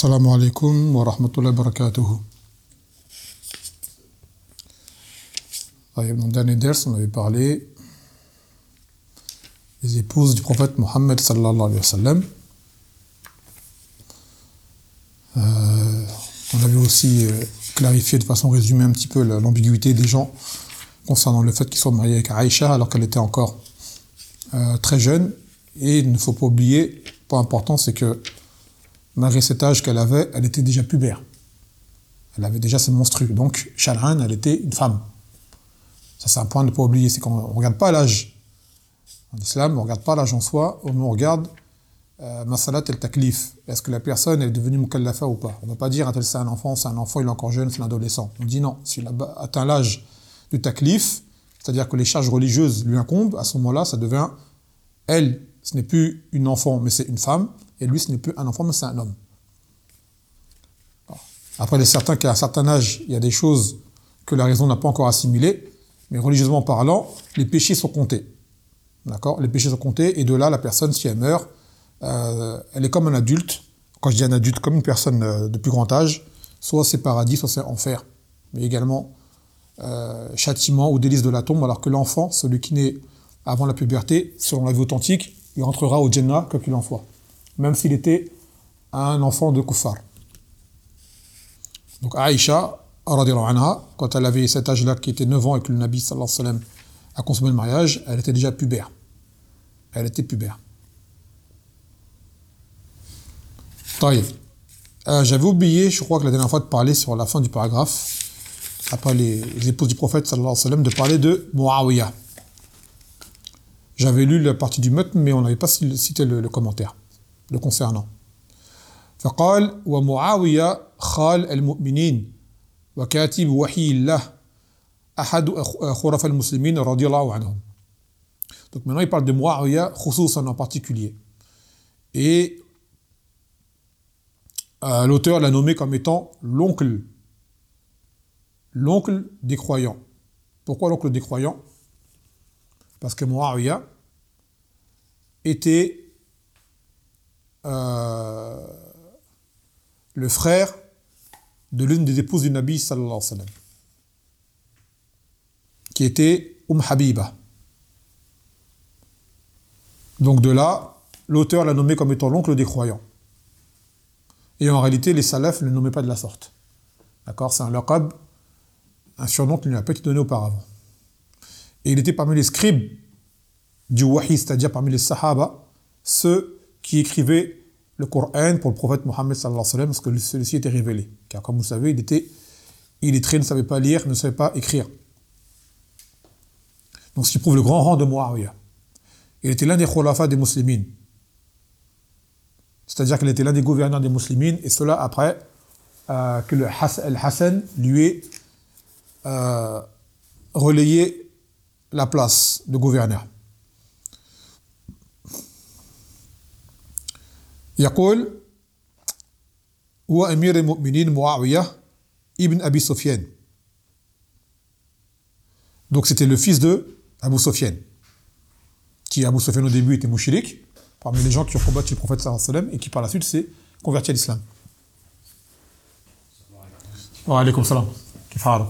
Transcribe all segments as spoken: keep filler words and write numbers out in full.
Assalamu alaikum wa rahmatullahi wa barakatuhu. Dans le dernier ders, on avait parlé des épouses du prophète Mohammed sallallahu alayhi wa sallam. Euh, on avait aussi euh, clarifié de façon résumée un petit peu l'ambiguïté des gens concernant le fait qu'ils soient mariés avec Aïcha alors qu'elle était encore euh, très jeune. Et il ne faut pas oublier, le point important, c'est que malgré cet âge qu'elle avait, elle était déjà pubère. Elle avait déjà ses menstrues. Donc, Shar'an, elle était une femme. Ça, c'est un point à ne pas oublier. C'est qu'on ne regarde pas l'âge. En islam, on ne regarde pas l'âge en soi. On regarde euh, masalat el-taklif. Est-ce que la personne est devenue mukallafa ou pas? On ne va pas dire, ah, c'est un enfant, c'est un enfant, il est encore jeune, c'est un adolescent. On dit non. S'il a atteint l'âge du taklif, c'est-à-dire que les charges religieuses lui incombent, à ce moment-là, ça devient, elle, ce n'est plus une enfant, mais c'est une femme. Et lui, ce n'est plus un enfant, mais c'est un homme. Après, il est certain qu'à un certain âge, il y a des choses que la raison n'a pas encore assimilées, mais religieusement parlant, les péchés sont comptés. D'accord? Les péchés sont comptés, et de là, la personne, si elle meurt, euh, elle est comme un adulte. Quand je dis un adulte, comme une personne euh, de plus grand âge, soit c'est paradis, soit c'est enfer. Mais également, euh, châtiment ou délice de la tombe, alors que l'enfant, celui qui naît avant la puberté, selon la vie authentique, il rentrera au Jannah, quoi qu'il en soit. Même s'il était un enfant de kuffar. Donc Aïcha, radiyallahu anha, quand elle avait cet âge-là, qui était neuf ans et que le Nabi sallallahu alayhi wa sallam a consommé le mariage, elle était déjà pubère. Elle était pubère. Taïf. Euh, j'avais oublié, je crois que la dernière fois, de parler sur la fin du paragraphe, après les, les épouses du prophète sallallahu alayhi wa sallam, de parler de Muawiyah. J'avais lu la partie du matn, mais on n'avait pas cité le, le commentaire le concernant. فقال ومعاوية خال المؤمنين وكاتب وحي الله أحد خرف المسلمين رضي الله عنهم. Donc maintenant il parle de Muawiyah خصوصا en particulier. Et euh, l'auteur l'a nommé comme étant l'oncle l'oncle des croyants. Pourquoi l'oncle des croyants? Parce que Muawiyah était Euh, le frère de l'une des épouses du Nabi sallallahu alayhi wa sallam, qui était Umm Habiba. Donc de là, l'auteur l'a nommé comme étant l'oncle des croyants. Et en réalité, les salafs ne le nommaient pas de la sorte. D'accord? C'est un laqab, un surnom qui ne lui a pas été donné auparavant. Et il était parmi les scribes du wahi, c'est-à-dire parmi les sahaba, ceux qui écrivait le Coran pour le prophète Mohammed sallallahu alayhi wa sallam, parce que celui-ci était révélé. Car comme vous savez, il était illettré, ne savait pas lire, ne savait pas écrire. Donc ce qui prouve le grand rang de Muawiyah. Il était l'un des khulafa des muslimines. C'est-à-dire qu'il était l'un des gouverneurs des muslimines, et cela après euh, que le Hassan lui ait euh, relayé la place de gouverneur. يقول هو أمير المؤمنين معاوية ibn Abi Sufyan. Donc c'était le fils de Abu Sufyan, qui Abu Sufyan au début était mouchirik, parmi les gens qui ont combattu le prophète sallallahu alayhi wa sallam et qui par la suite s'est converti à l'islam. Wa alaykoum salam. Kif halak?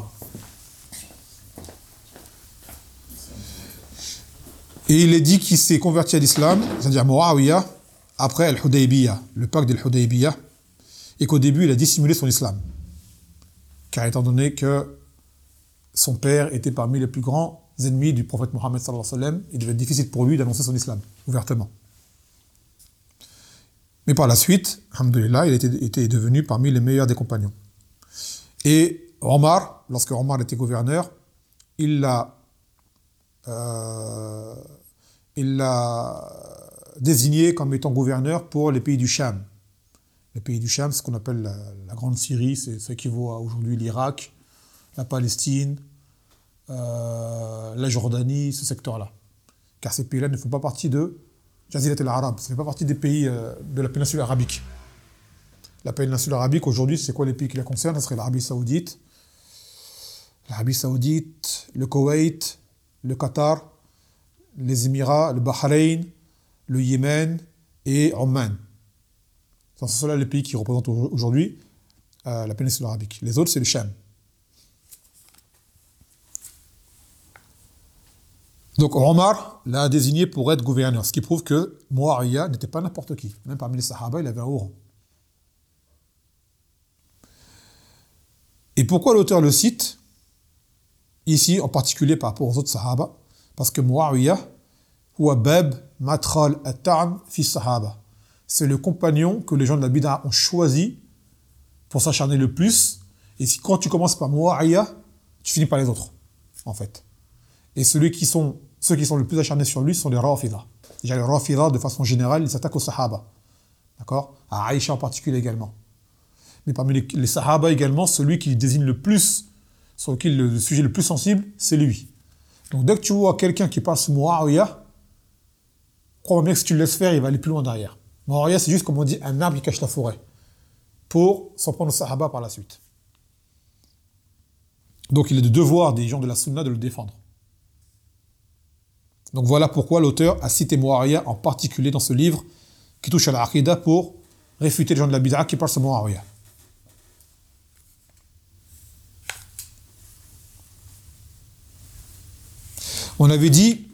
Et il est dit qu'il s'est converti à l'islam, c'est-à-dire Muawiyah, après Al-Hudaybiyah, le pacte de Al-Hudaybiyah, et qu'au début il a dissimulé son islam. Car étant donné que son père était parmi les plus grands ennemis du prophète Mohammed sallallahu alayhi wa sallam, il devait être difficile pour lui d'annoncer son islam, ouvertement. Mais par la suite, alhamdoulilah, il était, était devenu parmi les meilleurs des compagnons. Et Omar, lorsque Omar était gouverneur, il l'a euh, il l'a désigné comme étant gouverneur pour les pays du Cham. Les pays du Cham, c'est ce qu'on appelle la, la Grande Syrie, c'est ce qui vaut à aujourd'hui l'Irak, la Palestine, euh, la Jordanie, ce secteur-là. Car ces pays-là ne font pas partie de Jazirat al-Arab, ça ne fait pas partie des pays euh, de la péninsule arabique. La péninsule arabique, aujourd'hui, c'est quoi les pays qui la concernent? Ça serait l'Arabie Saoudite, l'Arabie Saoudite, le Koweït, le Qatar, les Émirats, le Bahreïn, le Yémen et Oman. Ce sont ceux-là les pays qui représentent aujourd'hui euh, la péninsule arabique. Les autres, c'est le Sham. Donc Omar l'a désigné pour être gouverneur, ce qui prouve que Muawiyah n'était pas n'importe qui. Même parmi les Sahaba, il avait un haut rang. Et pourquoi l'auteur le cite ici, en particulier par rapport aux autres Sahaba? Parce que Muawiyah, huwa bab matral at-ta'am fi Sahaba. C'est le compagnon que les gens de la Bid'a ont choisi pour s'acharner le plus. Et si, quand tu commences par Muawiyah, tu finis par les autres, en fait. Et celui qui sont, ceux qui sont le plus acharnés sur lui sont les Rafida. Déjà, les Rafida, de façon générale, ils s'attaquent aux Sahaba. D'accord? À Aïcha en particulier également. Mais parmi les, les Sahaba également, celui qui désigne le plus, sur lequel le, le sujet le plus sensible, c'est lui. Donc dès que tu vois quelqu'un qui parle sur Muawiyah, crois-moi bien que si tu le laisses faire, il va aller plus loin derrière. Muawiyah, c'est juste, comme on dit, un arbre qui cache la forêt, pour s'en prendre aux Sahaba par la suite. Donc il est de devoir des gens de la Sunna de le défendre. Donc voilà pourquoi l'auteur a cité Muawiyah en particulier dans ce livre qui touche à la Aqidah pour réfuter les gens de la Bid'a qui parlent sur Muawiyah. On avait dit,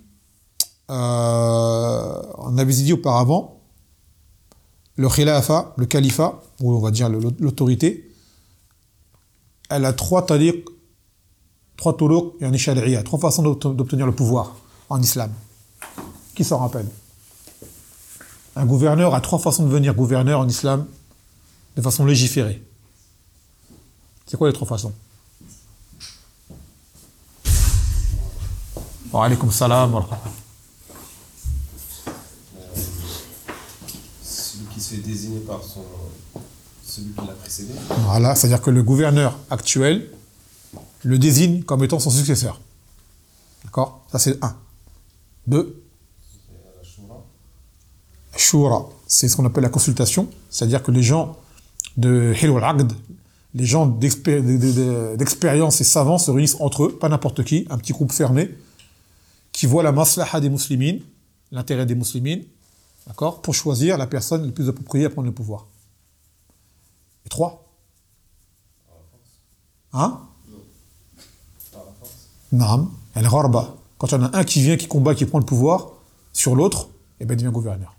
euh, on avait dit auparavant, le khilafa, le califat, ou on va dire l'autorité, elle a trois tariq, trois turuq, et un shari'a, trois façons d'obtenir le pouvoir en islam. Qui s'en rappelle? Un gouverneur a trois façons de devenir gouverneur en islam de façon légiférée. C'est quoi les trois façons? Wa alaykoum salam wa rahmatullah. Celui qui se fait désigner par son, celui qui l'a précédé. Voilà, c'est-à-dire que le gouverneur actuel le désigne comme étant son successeur. D'accord? Ça c'est un. Deux. Shura, c'est ce qu'on appelle la consultation, c'est-à-dire que les gens de Hilw al-Aqd, les gens d'expé- d'expérience et savants se réunissent entre eux, pas n'importe qui, un petit groupe fermé, qui voit la maslaha des musulmans, l'intérêt des musulmans, d'accord, pour choisir la personne la plus appropriée à prendre le pouvoir. Et trois. Hein? Naam, al-gharba. Quand il y en a un qui vient, qui combat, qui prend le pouvoir sur l'autre, et bien il devient gouverneur.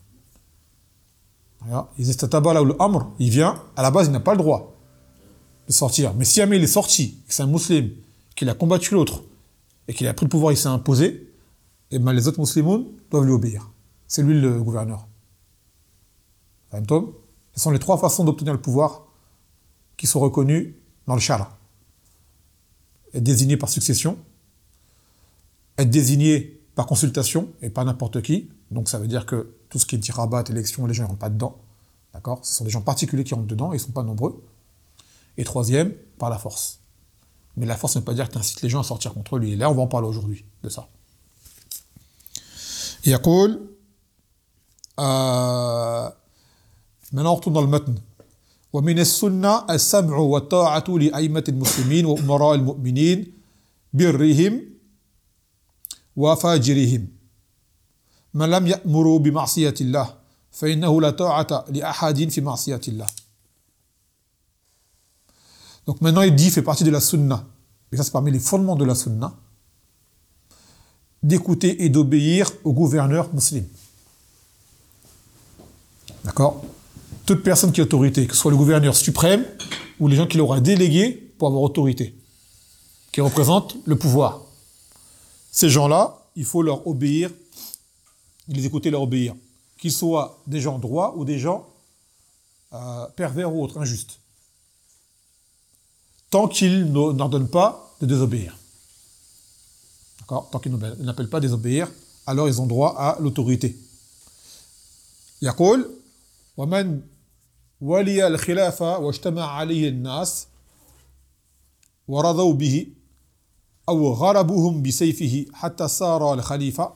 Il vient, à la base, il n'a pas le droit de sortir. Mais si jamais il est sorti, que c'est un musulman, qu'il a combattu l'autre, et qu'il a pris le pouvoir, il s'est imposé, et bien les autres musulmans doivent lui obéir. C'est lui le gouverneur. Ce sont les trois façons d'obtenir le pouvoir qui sont reconnues dans le Shara. Être désigné par succession, être désigné par consultation, et pas n'importe qui. Donc ça veut dire que tout ce qui est dirabat, élection, les gens ne rentrent pas dedans. D'accord? Ce sont des gens particuliers qui rentrent dedans, et ils ne sont pas nombreux. Et troisième, par la force. Mais la force ne veut pas dire que tu incites les gens à sortir contre lui. Et là, on va en parler aujourd'hui, de ça. يقول euh, maintenant on retourne dans le matn. ومن السنة السمع والطاعة لأئمة المسلمين وأمراء المؤمنين برهم وفاجرهم من لم يأمروا بمعصية الله فإنه لا طاعة لأحد في معصية الله. Donc maintenant il dit, il fait partie de la sunna, et ça c'est parmi les fondements de la sunna, d'écouter et d'obéir au gouverneur musulman. D'accord? Toute personne qui a autorité, que ce soit le gouverneur suprême ou les gens qui l'aura délégué pour avoir autorité, qui représentent le pouvoir. Ces gens-là, il faut leur obéir, les écouter, leur obéir. Qu'ils soient des gens droits ou des gens euh, pervers ou autres, injustes. Tant qu'ils n'ordonnent pas de désobéir. D'accord? Tant qu'ils n'appellent pas à désobéir, alors ils ont droit à l'autorité. يقول ومن ولي الخلافة واجتمع عليه الناس ورضوا به أو غربوهم بسيفه حتى صار الخليفة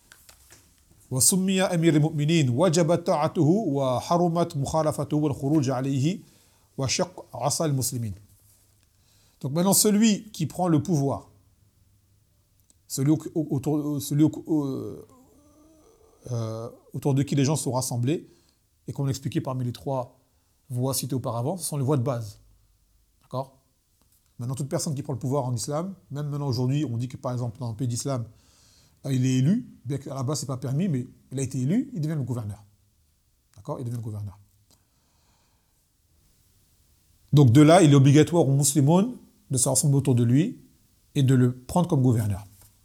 وسمي أمير المؤمنين وجبت طاعته وحرمت مخالفته والخروج عليه وشق عصا المسلمين. Donc maintenant celui qui prend le pouvoir, celui autour, celui euh, autour de qui les gens sont rassemblés, et qu'on a expliqué parmi les trois voies citées auparavant, ce sont les voies de base. D'accord? Maintenant, toute personne qui prend le pouvoir en islam, même maintenant aujourd'hui, on dit que par exemple dans un pays d'islam, il est élu, bien qu'à la base c'est pas permis, mais il a été élu, il devient le gouverneur. D'accord? Il devient le gouverneur. Donc de là, il est obligatoire aux musulmans de se rassembler autour de lui et de le prendre comme gouverneur.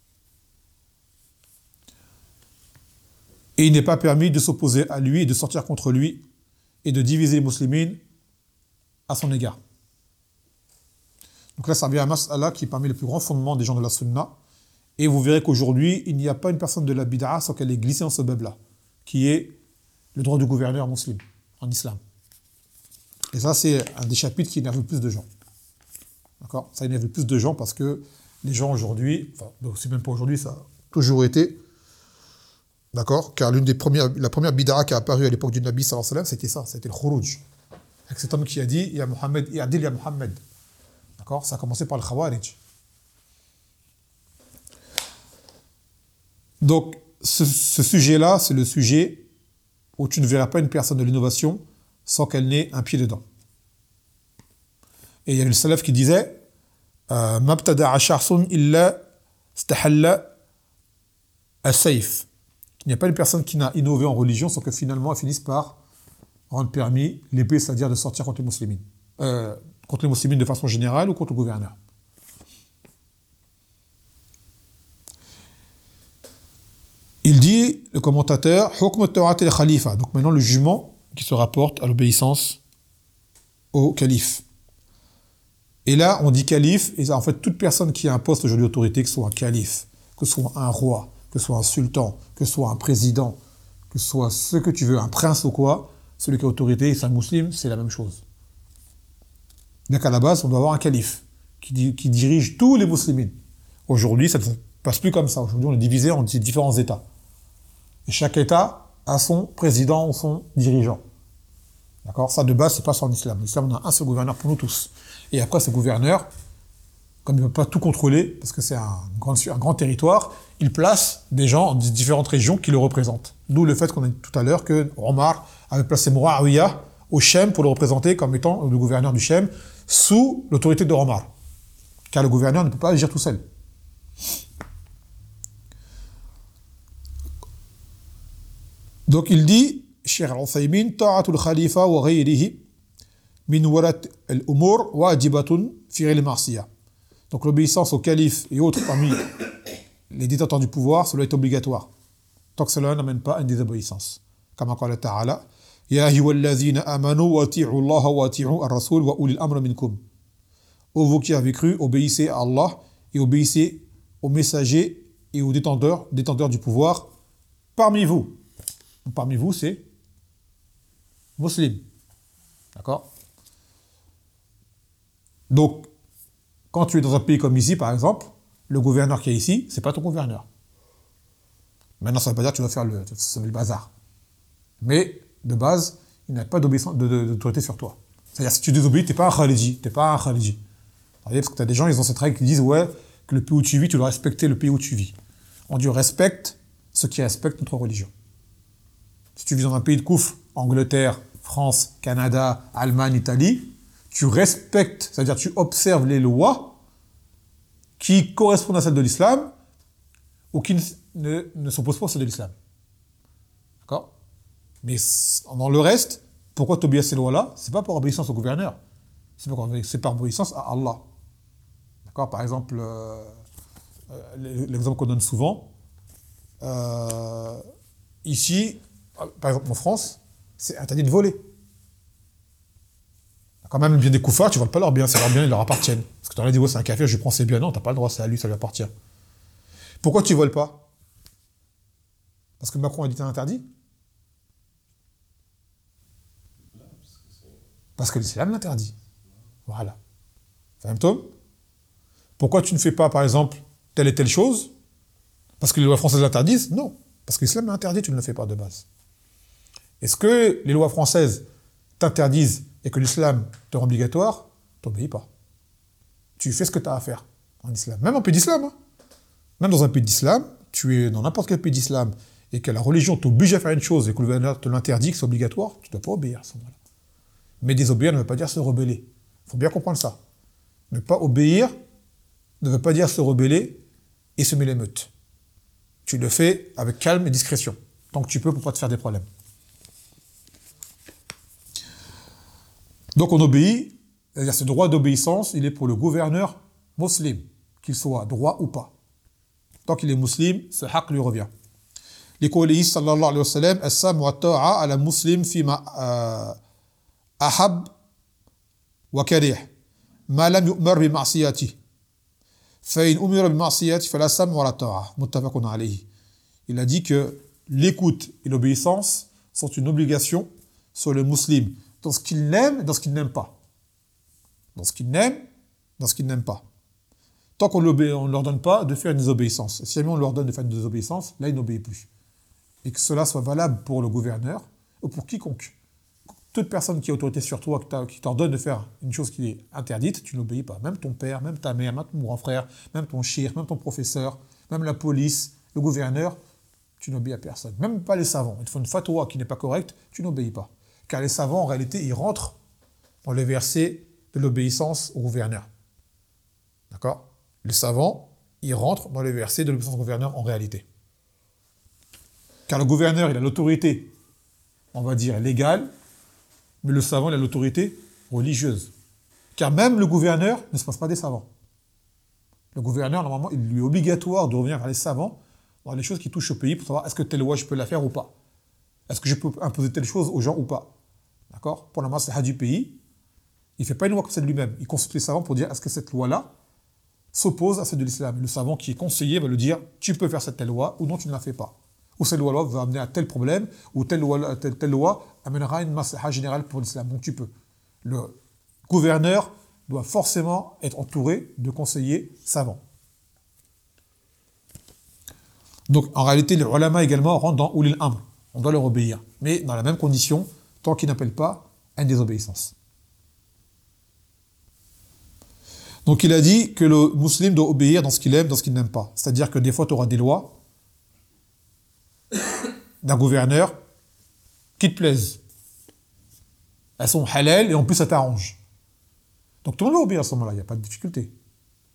Et il n'est pas permis de s'opposer à lui et de sortir contre lui et de diviser les musulmans à son égard. Donc là, ça revient à Mas'ala qui est parmi les plus grands fondements des gens de la Sunna. Et vous verrez qu'aujourd'hui, il n'y a pas une personne de la bid'a sans qu'elle ait glissé dans ce bab-là, qui est le droit du gouverneur musulman en islam. Et ça, c'est un des chapitres qui énerve le plus de gens. D'accord? Ça énerve le plus de gens parce que les gens aujourd'hui, enfin, c'est même pas aujourd'hui, ça a toujours été, d'accord? Car l'une des premières, la première bid'a qui a apparu à l'époque du Nabi sallallahu alayhi wa sallam, c'était ça, c'était le khuruj. Avec cet homme qui a dit, Ya Muhammad, i'adil ya Muhammad. D'accord? Ça a commencé par le khawarij. Donc, ce, ce sujet-là, c'est le sujet où tu ne verras pas une personne de l'innovation sans qu'elle n'ait un pied dedans. Et il y a le salaf qui disait euh, Mabtada'a sharsun illa stahalla as-sayf. Il n'y a pas une personne qui n'a innové en religion sans que finalement elle finisse par rendre permis l'épée, c'est-à-dire de sortir contre les musulmans. Euh, contre les musulmans de façon générale ou contre le gouverneur. Il dit, le commentateur, hukm at-ta'at al-khalifa. Donc maintenant le jugement qui se rapporte à l'obéissance au calife. Et là, on dit calife, et en fait, toute personne qui a un poste aujourd'hui d'autorité, que ce soit un calife, que ce soit un roi, que ce soit un sultan, que ce soit un président, que ce soit ce que tu veux, un prince ou quoi, celui qui a autorité, c'est un musulman, c'est la même chose. Bien qu'à la base, on doit avoir un calife qui, di- qui dirige tous les musulmans. Aujourd'hui, ça ne se passe plus comme ça. Aujourd'hui, on est divisé en différents États. Et chaque État a son président ou son dirigeant. D'accord? Ça, de base, c'est pas ça en islam. En islam, on a un seul gouverneur pour nous tous. Et après, ce gouverneur, comme il ne peut pas tout contrôler, parce que c'est un grand, un grand territoire, il place des gens dans différentes régions qui le représentent. D'où le fait qu'on a dit tout à l'heure que Omar avait placé Muawiyah au Chem pour le représenter comme étant le gouverneur du Chem, sous l'autorité de Omar. Car le gouverneur ne peut pas agir tout seul. Donc il dit, Cheikh Al-Uthaymin, ta'atul khalifa wa ghayrihi min warat al-umur wajibatun fi al-ma'siyah. Donc l'obéissance au calife et autres parmi les détenteurs du pouvoir, cela est obligatoire, tant que cela n'amène pas à une désobéissance. Comme qala ta'ala, Ya ayyuhalladhina amanu wati'u Allah wa wati'u ar-rasul wa ulil amri minkum. Ô vous qui avez cru, obéissez à Allah et obéissez aux messagers et aux détenteurs, détenteurs du pouvoir parmi vous. Parmi vous, c'est musulman. D'accord? Donc, quand tu es dans un pays comme ici, par exemple, le gouverneur qui est ici, c'est pas ton gouverneur. Maintenant, ça ne veut pas dire que tu dois faire le, le bazar. Mais, de base, il n'y a pas d'obéissance, de, de, d'autorité sur toi. C'est-à-dire, si tu désobéis, tu n'es pas un khaliji. Tu n'es pas un khaliji. Parce que tu as des gens, ils ont cette règle qui disent, ouais, que le pays où tu vis, tu dois respecter le pays où tu vis. On dit, respecte ceux qui respectent notre religion. Si tu vis dans un pays de koufr, Angleterre, France, Canada, Allemagne, Italie, tu respectes, c'est-à-dire tu observes les lois qui correspondent à celles de l'islam ou qui ne, ne, ne s'opposent pas à celles de l'islam. D'accord? Mais dans le reste, pourquoi tu obéis à ces lois-là? C'est pas par obéissance au gouverneur, c'est par, c'est par obéissance à Allah. D'accord? Par exemple, euh, euh, l'exemple qu'on donne souvent, euh, ici, par exemple en France, c'est interdit de voler. Quand même bien des koufars, tu ne voles pas leurs biens, c'est leurs biens, ils leur appartiennent. Parce que tu leur dit, ouais, c'est un kafir, je prends ses biens. Non, tu n'as pas le droit, c'est à lui, ça lui appartient. Pourquoi tu ne voles pas? Parce que Macron a dit que c'est interdit? Parce que l'islam l'interdit. Voilà. Fahimtoum? Pourquoi tu ne fais pas, par exemple, telle et telle chose? Parce que les lois françaises l'interdisent? Non. Parce que l'islam l'interdit, tu ne le fais pas de base. Est-ce que les lois françaises t'interdisent et que l'islam te rend obligatoire? Tu n'obéis pas. Tu fais ce que tu as à faire en islam. Même en pays d'islam. Hein. Même dans un pays d'islam, tu es dans n'importe quel pays d'islam et que la religion t'oblige à faire une chose et que le gouverneur te l'interdit, que c'est obligatoire, tu ne dois pas obéir à ce moment-là. Mais désobéir ne veut pas dire se rebeller. Il faut bien comprendre ça. Ne pas obéir ne veut pas dire se rebeller et semer l'émeute. Tu le fais avec calme et discrétion, tant que tu peux pour ne pas te faire des problèmes. Donc on obéit, c'est-à-dire ce droit d'obéissance, il est pour le gouverneur musulman, qu'il soit droit ou pas. Tant qu'il est musulman, ce haqq lui revient. لقوله صلى الله عليه وسلم السمع والطاعة على المسلم فيما أحب وكره ما لم يؤمر بمعصيته فإن أمر بمعصيته فلا سمع ولا طاعة متفق عليه. Il a dit que l'écoute et l'obéissance sont une obligation sur le musulman dans ce qu'il aime et dans ce qu'il n'aime pas. Dans ce qu'il aime, dans ce qu'il n'aime pas. Tant qu'on ne leur donne pas de faire une désobéissance. Si jamais on leur donne de faire une désobéissance, là il n'obéit plus. Et que cela soit valable pour le gouverneur ou pour quiconque. Toute personne qui a autorité sur toi, qui t'ordonne de faire une chose qui est interdite, tu n'obéis pas. Même ton père, même ta mère, même ton grand frère, même ton shir, même ton professeur, même la police, le gouverneur, tu n'obéis à personne. Même pas les savants. Ils te font une fatwa qui n'est pas correcte, tu n'obéis pas. Car les savants, en réalité, ils rentrent dans le verset de l'obéissance au gouverneur. D'accord ? Les savants, ils rentrent dans le verset de l'obéissance au gouverneur en réalité. Car le gouverneur, il a l'autorité, on va dire, légale, mais le savant, il a l'autorité religieuse. Car même le gouverneur ne se passe pas des savants. Le gouverneur, normalement, il lui est obligatoire de revenir vers les savants dans les choses qui touchent au pays pour savoir est-ce que telle loi, je peux la faire ou pas. Est-ce que je peux imposer telle chose aux gens ou pas. D'accord ? Pour la maslaha du pays, il ne fait pas une loi comme ça de lui-même. Il consulte les savants pour dire est-ce que cette loi-là s'oppose à celle de l'islam. Le savant qui est conseillé va lui dire tu peux faire cette telle loi ou non, tu ne la fais pas. Ou cette loi-là va amener à tel problème, ou telle loi, telle, telle loi amènera une maslaha générale pour l'islam. Donc tu peux. Le gouverneur doit forcément être entouré de conseillers savants. Donc en réalité, les ulama également rentrent dans ulil amr. On doit leur obéir. Mais dans la même condition, tant qu'ils n'appellent pas à une désobéissance. Donc il a dit que le musulman doit obéir dans ce qu'il aime, dans ce qu'il n'aime pas. C'est-à-dire que des fois, tu auras des lois d'un gouverneur qui te plaisent. Elles sont halal et en plus ça t'arrange. Donc tout le monde doit obéir à ce moment-là, il n'y a pas de difficulté. D'accord ?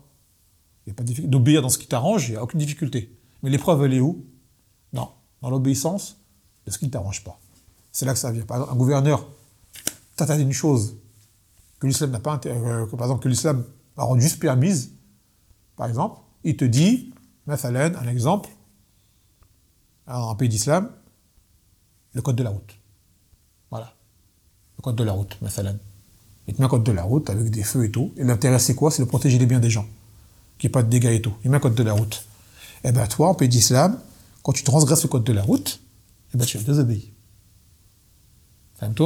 Il n'y a pas de difficulté. D'obéir dans ce qui t'arrange, il n'y a aucune difficulté. Mais l'épreuve, elle est où ? Non, dans l'obéissance de ce qui ne t'arrange pas. C'est là que ça vient. Par exemple, un gouverneur t'interdit une chose que l'islam n'a pas euh, que, par exemple, que l'islam a rendu juste permise, par exemple, il te dit, mathalan, un exemple, un pays d'islam, le code de la route. Voilà. Le code de la route, mathalan. Il te met un code de la route avec des feux et tout. Et l'intérêt, c'est quoi ? C'est de protéger les biens des gens. Qu'il n'y ait pas de dégâts et tout. Il met un code de la route. Eh bien, toi, en pays d'islam, quand tu transgresses le code de la route, eh bien, tu es désobéi. Fahmtoum ?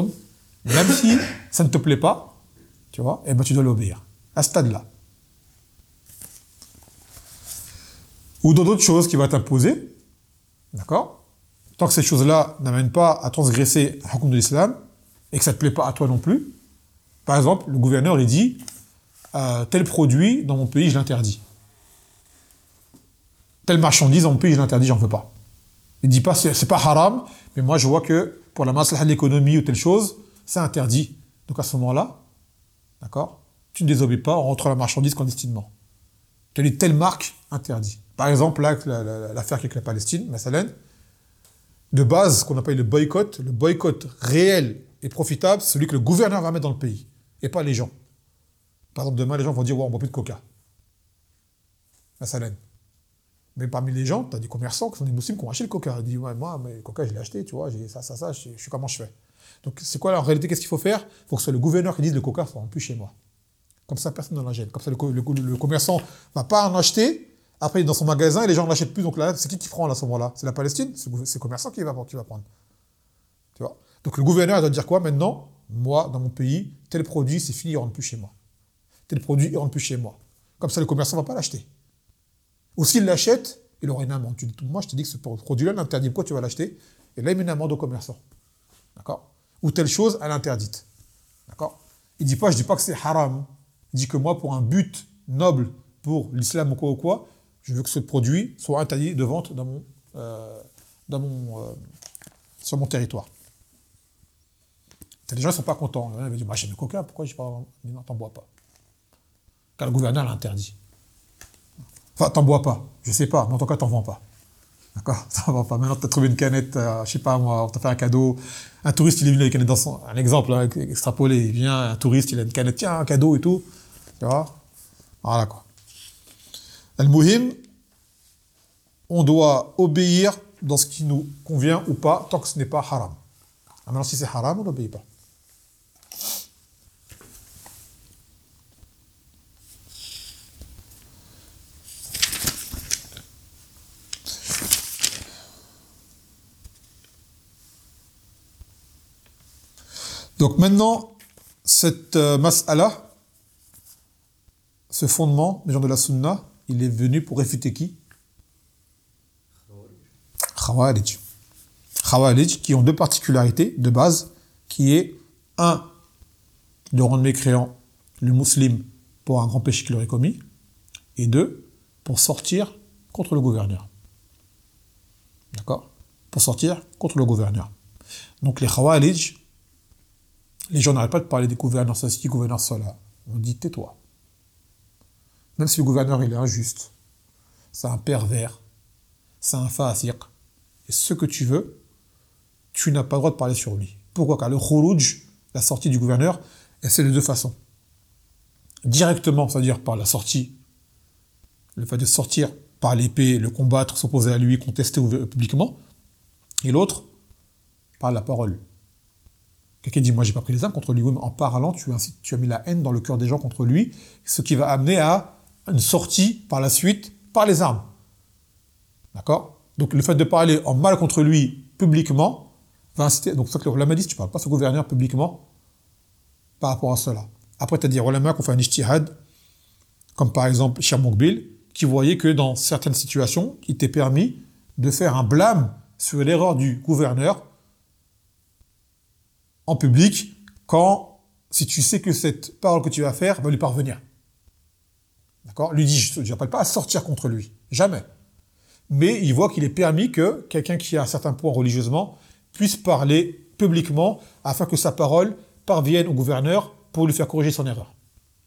Même si ça ne te plaît pas, tu vois, eh ben, tu dois l'obéir. À ce stade-là. Ou dans d'autres choses qui va t'imposer, d'accord ? Tant que ces choses-là n'amènent pas à transgresser le hukm de l'islam, et que ça ne te plaît pas à toi non plus, par exemple, le gouverneur, il dit, euh, tel produit, dans mon pays, je l'interdis. Telle marchandise, dans mon pays, je l'interdis, j'en veux pas. Il dit pas, c'est, c'est pas haram, mais moi, je vois que pour la maslaha de l'économie ou telle chose, c'est interdit. Donc à ce moment-là, d'accord, tu ne désobéis pas, on rentre la marchandise clandestinement. Tu as dit telle marque, interdit. Par exemple, là, la, la, l'affaire avec la Palestine, Massalan, de base, ce qu'on appelle le boycott, le boycott réel et profitable, c'est celui que le gouverneur va mettre dans le pays, et pas les gens. Par exemple, demain, les gens vont dire, ouais, on ne boit plus de coca. Massalan. Mais parmi les gens, tu as des commerçants qui sont des musulmans qui ont acheté le coca. Ils disent, ouais, moi, mais le coca, je l'ai acheté, tu vois, j'ai ça, ça, ça, je sais comment je fais. Donc, c'est quoi, là, en réalité, qu'est-ce qu'il faut faire ? Il faut que ce soit le gouverneur qui dise, le coca, ça ne rentre plus chez moi. Comme ça, personne ne la gêne. Comme ça, le, le, le commerçant ne va pas en acheter, après, il est dans son magasin, et les gens ne l'achètent plus. Donc là, c'est qui qui prend, là, à ce moment-là ? C'est la Palestine ? C'est le, c'est le commerçant qui va, qui va prendre. Tu vois ? Donc, le gouverneur, il doit dire quoi ? Maintenant, moi, dans mon pays, tel produit, c'est fini, il ne rentre plus chez moi. Tel produit, il ne rentre plus chez moi. Comme ça, le commerçant ne va pas l'acheter. Ou s'il l'achète, il aura une amende. Tu dis, moi, je te dis que ce produit-là l'interdit. Pourquoi tu vas l'acheter ? Et là, il met une amende au commerçant. D'accord ? Ou telle chose, elle est interdite. D'accord ? Il ne dit pas, je ne dis pas que c'est haram. Il dit que moi, pour un but noble, pour l'islam ou quoi ou quoi, je veux que ce produit soit interdit de vente dans mon, euh, dans mon, euh, sur mon territoire. Les gens ne sont pas contents. Il va dire, bah, j'ai du coca, pourquoi je pas. Il dit, non, t'en bois pas. Car le gouverneur l'a interdit. Enfin, t'en bois pas. Je sais pas, mais en tout cas, t'en vends pas. D'accord? T'en vends pas. Maintenant, t'as trouvé une canette, euh, je sais pas moi, on t'a fait un cadeau. Un touriste, il est venu avec une canette dans son. Un exemple, hein, extrapolé. Il vient, un touriste, il a une canette, tiens, un cadeau et tout. Tu vois? Voilà quoi. Al-Muhim, on doit obéir dans ce qui nous convient ou pas, tant que ce n'est pas haram. Ah, maintenant, si c'est haram, on n'obéit pas. Donc maintenant, cette euh, mas'ala, ce fondement des gens de la sunna, il est venu pour réfuter qui? Khawarij. Khawarij, qui ont deux particularités de base, qui est, un, de rendre mécréant le musulman pour un grand péché qu'il aurait commis, et deux, pour sortir contre le gouverneur. D'accord? Pour sortir contre le gouverneur. Donc les Khawarij, les gens n'arrêtent pas de parler des gouverneurs ceci, des gouverneurs cela. On dit tais-toi. Même si le gouverneur il est injuste, c'est un pervers, c'est un fasiq, et ce que tu veux, tu n'as pas le droit de parler sur lui. Pourquoi? Car le khuruj, la sortie du gouverneur, elle c'est de deux façons. Directement, c'est-à-dire par la sortie, le fait de sortir par l'épée, le combattre, s'opposer à lui, contester publiquement, et l'autre, par la parole. Quelqu'un dit, moi j'ai pas pris les armes contre lui, oui, mais en parlant, tu as, tu as mis la haine dans le cœur des gens contre lui, ce qui va amener à une sortie par la suite, par les armes. D'accord? Donc le fait de parler en mal contre lui publiquement, va inciter, donc c'est ça que le ulama dit, tu parles pas ce gouverneur publiquement par rapport à cela. Après, tu as dit, ulama qu'on fait un ijtihad, comme par exemple Cheikh Moukbil, qui voyait que dans certaines situations, il t'est permis de faire un blâme sur l'erreur du gouverneur en public, quand, si tu sais que cette parole que tu vas faire va lui parvenir. D'accord? Lui dit, je n'appelle pas à sortir contre lui. Jamais. Mais il voit qu'il est permis que quelqu'un qui a un certain point religieusement puisse parler publiquement afin que sa parole parvienne au gouverneur pour lui faire corriger son erreur.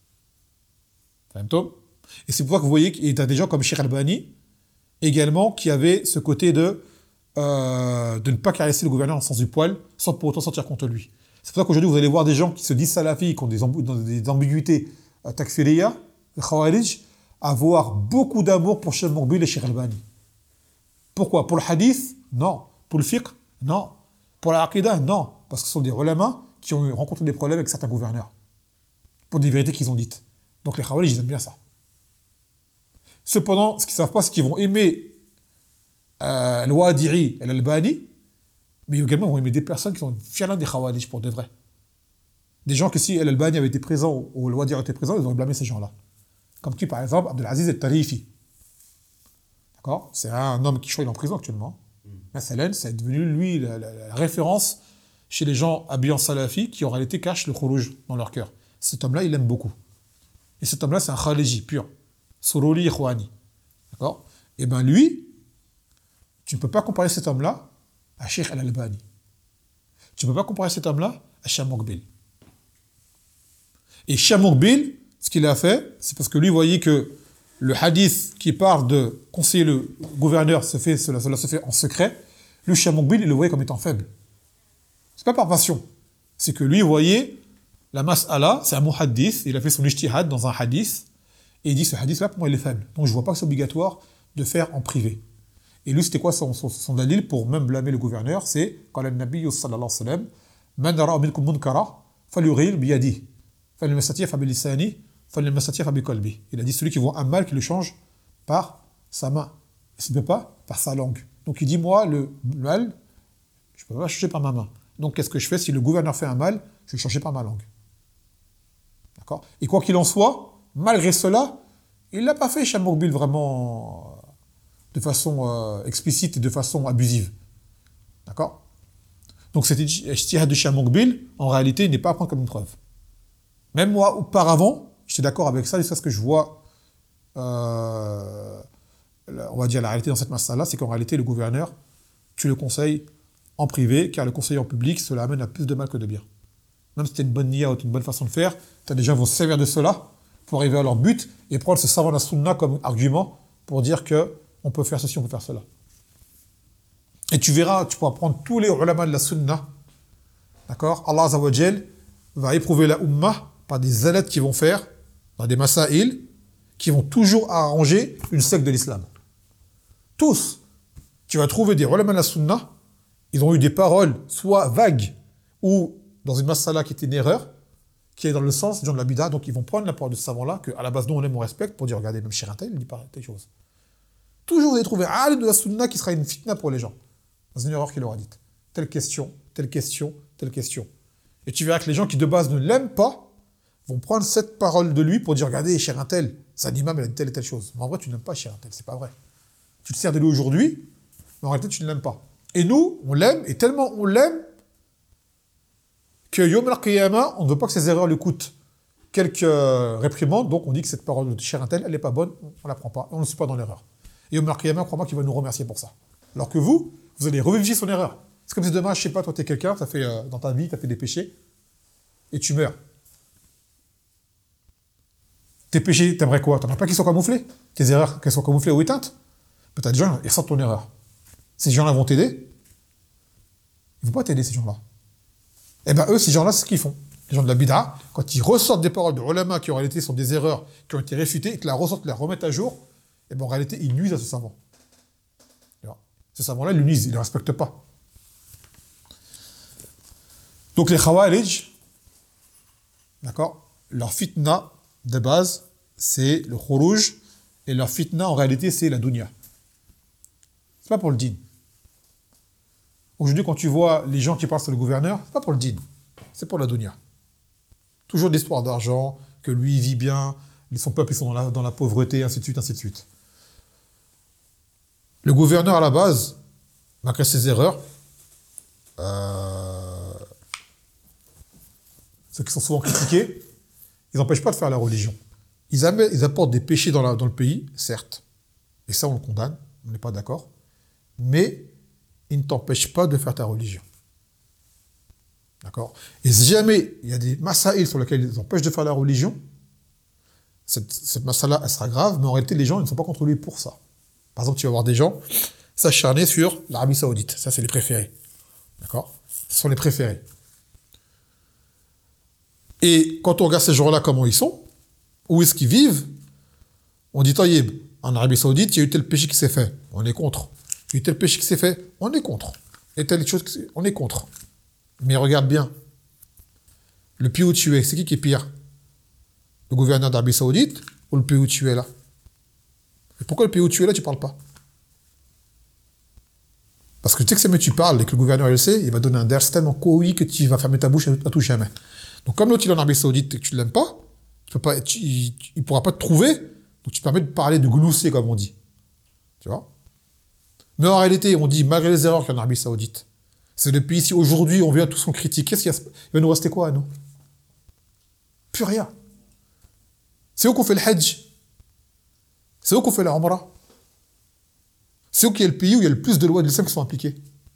Et c'est pour ça que vous voyez qu'il y a des gens comme Sheikh Albani, également, qui avaient ce côté de Euh, de ne pas caresser le gouverneur en sens du poil, sans pour autant sortir contre lui. C'est pour ça qu'aujourd'hui, vous allez voir des gens qui se disent salafis, qui ont des, amb- des ambiguïtés euh, takfiriya, les khawarij, avoir beaucoup d'amour pour Cheikh Moukbil et Cheikh Albani. Pourquoi? Pour le hadith? Non. Pour le fiqh? Non. Pour la aqidah? Non. Parce que ce sont des ulama qui ont rencontré des problèmes avec certains gouverneurs, pour des vérités qu'ils ont dites. Donc les khawarij, ils aiment bien ça. Cependant, ce qu'ils ne savent pas, c'est qu'ils vont aimer Euh, Al-Wadi'i et l'Albani, mais également vont aimer des personnes qui sont fiers des Khawarij pour de vrai. Des gens que si l'Albani avait été présent ou Al-Wadi'i était présent, ils auraient blâmé ces gens-là. Comme qui, par exemple, Abdelaziz al-Tarifi. D'accord? C'est un homme qui, je crois, il est en prison actuellement. Mais Salem, c'est devenu, lui, la, la, la référence chez les gens habillants salafis qui, en réalité, cachent le khuruj dans leur cœur. Cet homme-là, il l'aime beaucoup. Et cet homme-là, c'est un Khaliji pur. Sururi Ikhwani. D'accord? Et bien, lui, tu ne peux pas comparer cet homme-là à Cheikh Al-Albani. Tu ne peux pas comparer cet homme-là à Cheikh Moukbil. Et Cheikh Moukbil, ce qu'il a fait, c'est parce que lui voyait que le hadith qui parle de conseiller le gouverneur, se fait, cela, cela se fait en secret. Lui, Cheikh Moukbil, il le voyait comme étant faible. C'est pas par passion. C'est que lui voyait la mas'ala, c'est un muhaddith, il a fait son ijtihad dans un hadith, et il dit ce hadith-là, pour moi, il est faible. Donc je ne vois pas que c'est obligatoire de faire en privé. Et lui, c'était quoi son, son, son dalil pour même blâmer le gouverneur? C'est quand le Nabi sallallahu alayhi wa sallam, man ra'a minkum munkara, falyughayyir biyadihi, falyumastati'a bilisanihi, falyumastati'a biqalbihi. Il a dit celui qui voit un mal, qui le change par sa main. Et s'il ne peut pas, par sa langue. Donc il dit, moi, le mal, je ne peux pas changer par ma main. Donc qu'est-ce que je fais? Si le gouverneur fait un mal, je vais changer par ma langue. D'accord? Et quoi qu'il en soit, malgré cela, il ne l'a pas fait, Cheikh Moukbil, vraiment de façon euh, explicite et de façon abusive. D'accord? Donc cet ijtihad de Cheikh Moukbil, en réalité, il n'est pas à prendre comme une preuve. Même moi, auparavant, j'étais d'accord avec ça, et c'est ce que je vois, euh, on va dire la réalité dans cette masse-là, c'est qu'en réalité, le gouverneur, tu le conseilles en privé, car le conseiller en public, cela amène à plus de mal que de bien. même si tu as une bonne nia ou une bonne façon de faire, tu as des gens qui vont se servir de cela pour arriver à leur but et prendre ce savant de la sunna comme argument pour dire qu'on peut faire ceci, on peut faire cela. Et tu verras, tu pourras prendre tous les ulama de la sunna, d'accord? Allah Azza wa Jal va éprouver la ummah par des zalats qui vont faire, dans des masaïl, qui vont toujours arranger une secte de l'islam. Tous. Tu vas trouver des ulama de la sunna, ils ont eu des paroles, soit vagues, ou dans une masala qui était une erreur, qui est dans le sens du genre de la bid'a, donc ils vont prendre la parole de ce savant-là, qu'à la base, nous, on aime, on respecte, pour dire, regardez, même Shirantel, il dit pas telle chose. Toujours, vous allez trouver un alim de la sunna qui sera une fitna pour les gens. Dans une erreur qu'il aura dite. Telle question, telle question, telle question. Et tu verras que les gens qui de base ne l'aiment pas vont prendre cette parole de lui pour dire, regardez, Shirantel, c'est un imam, il a dit telle et telle chose. Mais en vrai, tu n'aimes pas Shirantel, c'est pas vrai. Tu te sers de lui aujourd'hui, mais en réalité, tu ne l'aimes pas. Et nous, on l'aime, et tellement on l'aime, que Yom al-Qiyamah, on ne veut pas que ses erreurs lui coûtent quelques réprimandes, donc on dit que cette parole de Shirantel, elle n'est pas bonne, on ne la prend pas, et on ne suit pas dans l'erreur. Et Yom al-Qiyamah, crois-moi qu'il va nous remercier pour ça. Alors que vous, vous allez revérifier son erreur. C'est comme si demain, je sais pas, toi, tu es quelqu'un, t'as fait, euh, dans ta vie, tu as fait des péchés, et tu meurs. Tes péchés, t'aimerais quoi? T'aimerais pas qu'ils soient camouflés? Tes erreurs, qu'elles soient camouflées ou éteintes? Peut-être des gens, ils ressentent ton erreur. Ces gens-là vont t'aider. Ils ne vont pas t'aider, ces gens-là. Eh bien, eux, ces gens-là, c'est ce qu'ils font. Les gens de la bid'a, quand ils ressortent des paroles de ulama qui, en réalité, sont des erreurs, qui ont été réfutées, et que la ressortent, la remettent à jour, eh bien, en réalité, ils nuisent à ce savant. Ce savant-là, ils le nuisent, ils ne le respectent pas. Donc, les Khawarij, d'accord, leur fitna de base, c'est le khuruj, et leur fitna, en réalité, c'est la dunya. C'est pas pour le din. Aujourd'hui, quand tu vois les gens qui parlent sur le gouverneur, c'est pas pour le din, c'est pour la dunya. Toujours l'histoire d'argent, que lui, il vit bien, son peuple, ils sont dans la, dans la pauvreté, ainsi de suite, ainsi de suite. Le gouverneur, à la base, malgré ses erreurs, euh, ceux qui sont souvent critiqués, ils n'empêchent pas de faire la religion. Ils, amènent, ils apportent des péchés dans, la, dans le pays, certes, et ça, on le condamne, on n'est pas d'accord, mais ils ne t'empêchent pas de faire ta religion. D'accord? Et si jamais il y a des masaïl sur lesquels ils empêchent de faire la religion, cette, cette masala, elle sera grave, mais en réalité, les gens ils ne sont pas contre lui pour ça. Par exemple, tu vas voir des gens s'acharner sur l'Arabie Saoudite. Ça, c'est les préférés. D'accord? Ce sont les préférés. Et quand on regarde ces gens-là, comment ils sont, où est-ce qu'ils vivent, on dit, Taïeb, en Arabie Saoudite, il y a eu tel péché qui s'est fait. On est contre. Il y a eu tel péché qui s'est fait. On est contre. Et telle chose, on est contre. Mais regarde bien. Le pays où tu es, c'est qui qui est pire? Le gouverneur d'Arabie Saoudite ou le pays où tu es là? Et pourquoi le pays où tu es là, tu ne parles pas? Parce que tu sais que c'est mieux tu parles et que le gouverneur le sait, il va donner un ders tellement coï que tu vas fermer ta bouche à tout jamais. Donc comme l'autre il est en Arabie Saoudite et que tu ne l'aimes pas, tu peux pas, tu, il ne pourra pas te trouver, donc tu te permets de parler, de glousser comme on dit. Tu vois? Mais en réalité, on dit, malgré les erreurs qu'il y a en Arabie Saoudite, c'est le pays, si aujourd'hui on vient tous en critique, qu'est-ce qu'il y a? Il va nous rester quoi à nous? Plus rien. C'est où qu'on fait le Hajj? C'est où qu'on fait la Umrah? C'est où qu'il y a le pays où il y a le plus de lois de l'islam qui sont appliquées?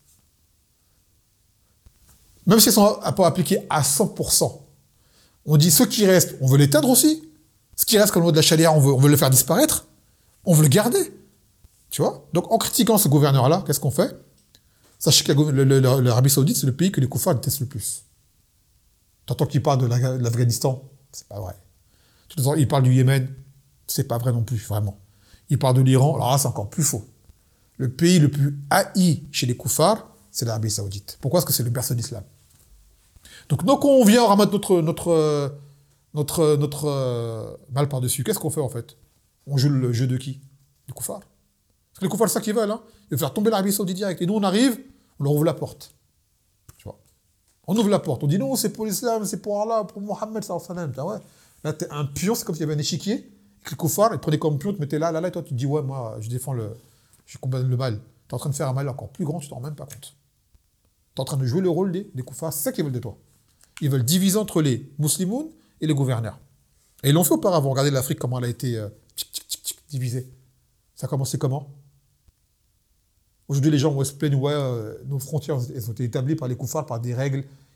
Même si elles ne sont pas appliquées à cent pour cent. On dit ceux qui restent, on veut l'éteindre aussi. Ce qui reste comme loi de la charia, on veut, on veut le faire disparaître. On veut le garder. Tu vois? Donc en critiquant ce gouverneur-là, qu'est-ce qu'on fait? Sachez que l'Arabie Saoudite, c'est le pays que les koufars détestent le plus. T'entends qu'il parle de l'Afghanistan, c'est pas vrai. Il parle du Yémen, c'est pas vrai non plus, vraiment. Il parle de l'Iran, alors là, c'est encore plus faux. Le pays le plus haï chez les koufars, c'est l'Arabie Saoudite. Pourquoi? Parce que c'est le berceau de l'islam. Donc, nous, quand on vient ramasser notre, notre, notre, notre euh, mal par-dessus, qu'est-ce qu'on fait en fait? On joue le jeu de qui? Du koufar. Parce que les koufars, c'est ça qu'ils veulent. Hein. Ils veulent faire tomber l'Arabie Saoudite direct. Et nous, on arrive, on leur ouvre la porte. Tu vois? On ouvre la porte. On dit non, c'est pour l'islam, c'est pour Allah, pour Mohammed, sallallahu alayhi wa sallam. Ouais. Là, t'es un pion, c'est comme s'il y avait un échiquier. Et que le koufar, il te prenait comme pion, te mettait là, là, là, et toi, tu te dis, ouais, moi, je défends le. Je combat le mal. T'es en train de faire un mal encore plus grand, tu t'en rends même pas compte. T'es en train de jouer le rôle des, des koufars, c'est ça qu'ils veulent de toi. Ils veulent diviser entre les musulmans et les gouverneurs. Et ils l'ont fait auparavant. Regardez l'Afrique, comment elle a été euh, tic, tic, tic, tic, divisée. Ça a commencé comment? Aujourd'hui, les gens vont se plaignent, ouais, euh, nos frontières elles ont été établies par les koufars, par des règles.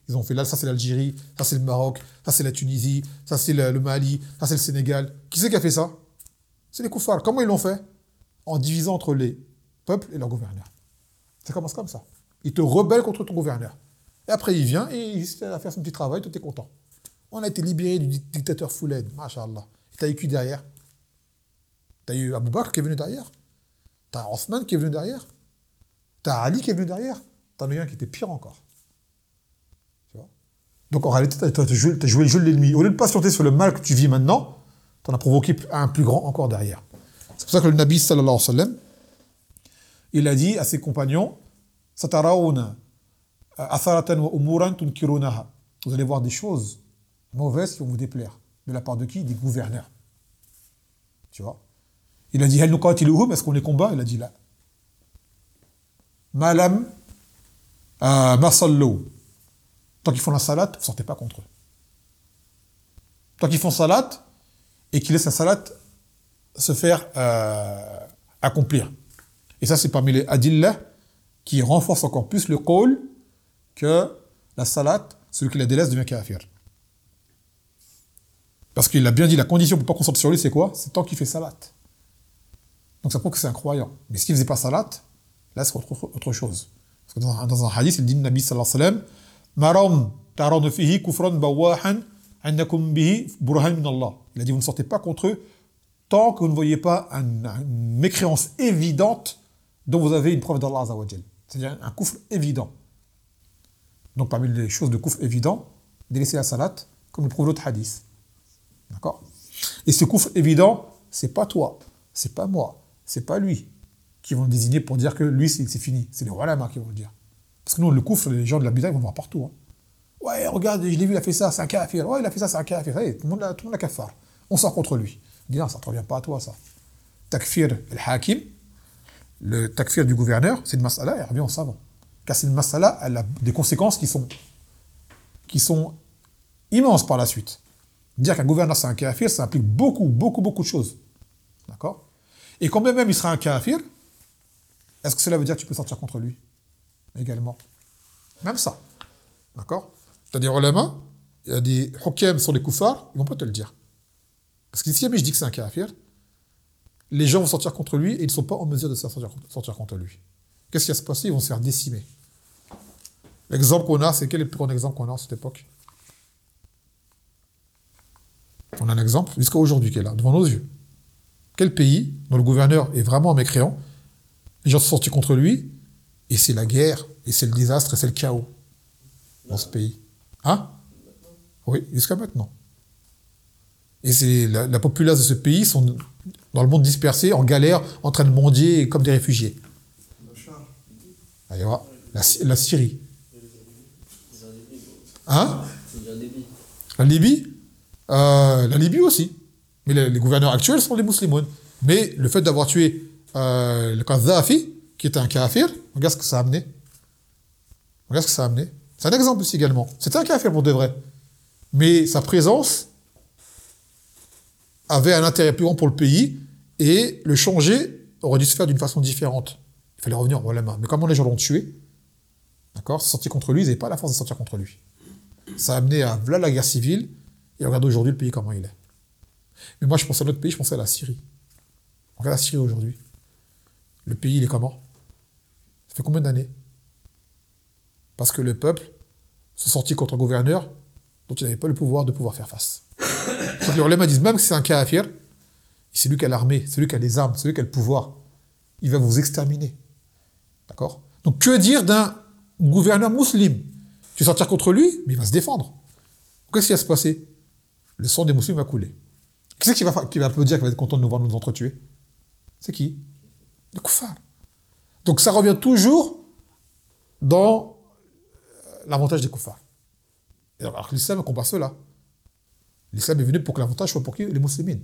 Ils ont fait là, ça c'est l'Algérie, ça c'est le Maroc, ça c'est la Tunisie, ça c'est le, le Mali, ça c'est le Sénégal. Qui c'est qui a fait ça? C'est les koufars. Comment ils l'ont fait? En divisant entre les peuples et leurs gouverneurs. Ça commence comme ça. Ils te rebellent contre ton gouverneur. Et après, il vient et il va faire son petit travail, tout est content. On a été libéré du dictateur Fouled, masha'Allah. Et t'as eu qui derrière? T'as eu Abou Bakr qui est venu derrière. T'as Othman qui est venu derrière. T'as Ali qui est venu derrière. T'en as eu un qui était pire encore. Tu vois? Donc en réalité, t'as, t'as, joué, t'as joué le jeu de l'ennemi. Au lieu de patienter sur le mal que tu vis maintenant, t'en as provoqué un plus grand encore derrière. C'est pour ça que le Nabi sallallahu alayhi wa sallam, il a dit à ses compagnons, Satarawna atharatan wa umuran tunkirunaha. Vous allez voir des choses mauvaises qui vont vous déplaire. De la part de qui? Des gouverneurs. Tu vois? Il a dit, Hal nuqatiluhum, est-ce qu'on les combat? Il a dit là. Malam masallu. Tant qu'ils font la salat, vous ne sortez pas contre eux. Tant qu'ils font salat et qu'ils laissent la salat se faire euh, accomplir. Et ça, c'est parmi les adillah qui renforcent encore plus le qawl que la salat, celui qui la délaisse devient kafir. Parce qu'il a bien dit, la condition pour ne pas qu'on sorte sur lui, c'est quoi? C'est tant qu'il fait salat. Donc ça prouve que c'est un croyant. Mais s'il ne faisait pas salat, là, c'est autre, autre chose. Parce que dans un, dans un hadith, il dit, Nabi sallallahu alayhi wa sallam, Maram tarawna fihi kufran bawahan annakum bihi burhan min Allah. Il a dit, vous ne sortez pas contre eux tant que vous ne voyez pas un, une mécréance évidente dont vous avez une preuve d'Allah azza wa jal. C'est-à-dire un kufr évident. Donc parmi les choses de kufr évident, délaisser la salat, comme le prouve l'autre hadith. D'accord? Et ce kufr évident, c'est pas toi, c'est pas moi, c'est pas lui qui vont le désigner pour dire que lui, c'est, c'est fini. C'est les ulama qui vont le dire. Parce que nous, le kufr, les gens de la bid'a, ils vont le voir partout. Hein. Ouais, regarde, je l'ai vu, il a fait ça, c'est un kafir. Ouais, il a fait ça, c'est un kafir. Hey, tout le monde l'a, tout le monde l'a kafar. On sort contre lui. On dit non, ça ne te revient pas à toi, ça. Takfir al-hakim, le takfir du gouverneur, c'est une mas'ala, elle revient au savant. Car c'est une mas'ala, elle a des conséquences qui sont, qui sont immenses par la suite. Dire qu'un gouverneur c'est un kafir, ça implique beaucoup, beaucoup, beaucoup de choses. D'accord? Et quand même il sera un kafir, est-ce que cela veut dire que tu peux sortir contre lui? Également. Même ça. D'accord? C'est-à-dire, ulama, il y a des hukam sur les koufars, ils ne vont pas te le dire. Parce que si jamais je dis que c'est un kafir, les gens vont sortir contre lui et ils ne sont pas en mesure de sortir, sortir contre lui. Qu'est-ce qui va se passer? Ils vont se faire décimer. L'exemple qu'on a, c'est quel est le plus grand exemple qu'on a à cette époque? On a un exemple jusqu'à aujourd'hui qui est là, devant nos yeux. Quel pays, dont le gouverneur est vraiment mécréant, les gens sont sortis contre lui, et c'est la guerre, et c'est le désastre, et c'est le chaos dans ce pays. Hein? Oui, jusqu'à maintenant. Et c'est la, la populace de ce pays sont dans le monde dispersé, en galère, en train de mendier comme des réfugiés. Allez, la, la Syrie. Hein? La Libye? Euh, la Libye aussi. Mais les, les gouverneurs actuels sont des musulmans. Mais le fait d'avoir tué euh, le Kadhafi, qui était un kafir, regarde ce que ça a amené. Regarde ce que ça a amené. C'est un exemple aussi également. C'était un kafir pour de vrai. Mais sa présence avait un intérêt plus grand pour le pays et le changer aurait dû se faire d'une façon différente. Il fallait revenir au ulama. Mais comment les gens l'ont tué, d'accord, c'est sorti contre lui, ils n'avaient pas la force de sortir contre lui. Ça a amené à voilà la guerre civile et regarde aujourd'hui le pays comment il est. Mais moi je pensais à notre pays, je pensais à la Syrie. Regarde la Syrie aujourd'hui. Le pays il est comment? Ça fait combien d'années? Parce que le peuple s'est sorti contre un gouverneur dont il n'avait pas le pouvoir de pouvoir faire face. Donc les ulama disent même que c'est un kafir, c'est lui qui a l'armée, c'est lui qui a les armes, c'est lui qui a le pouvoir. Il va vous exterminer. D'accord? Donc que dire d'un gouverneur musulman? Tu vas sortir contre lui, mais il va se défendre. Qu'est-ce qui va se passer? Le sang des musulmans va couler. Qui c'est qui va, qui va applaudir, qui va être content de nous voir nous entretuer? C'est qui? Le koufar. Donc ça revient toujours dans l'avantage des koufars. Alors que l'islam combat cela. L'islam est venu pour que l'avantage soit pour qui? Les musulmans.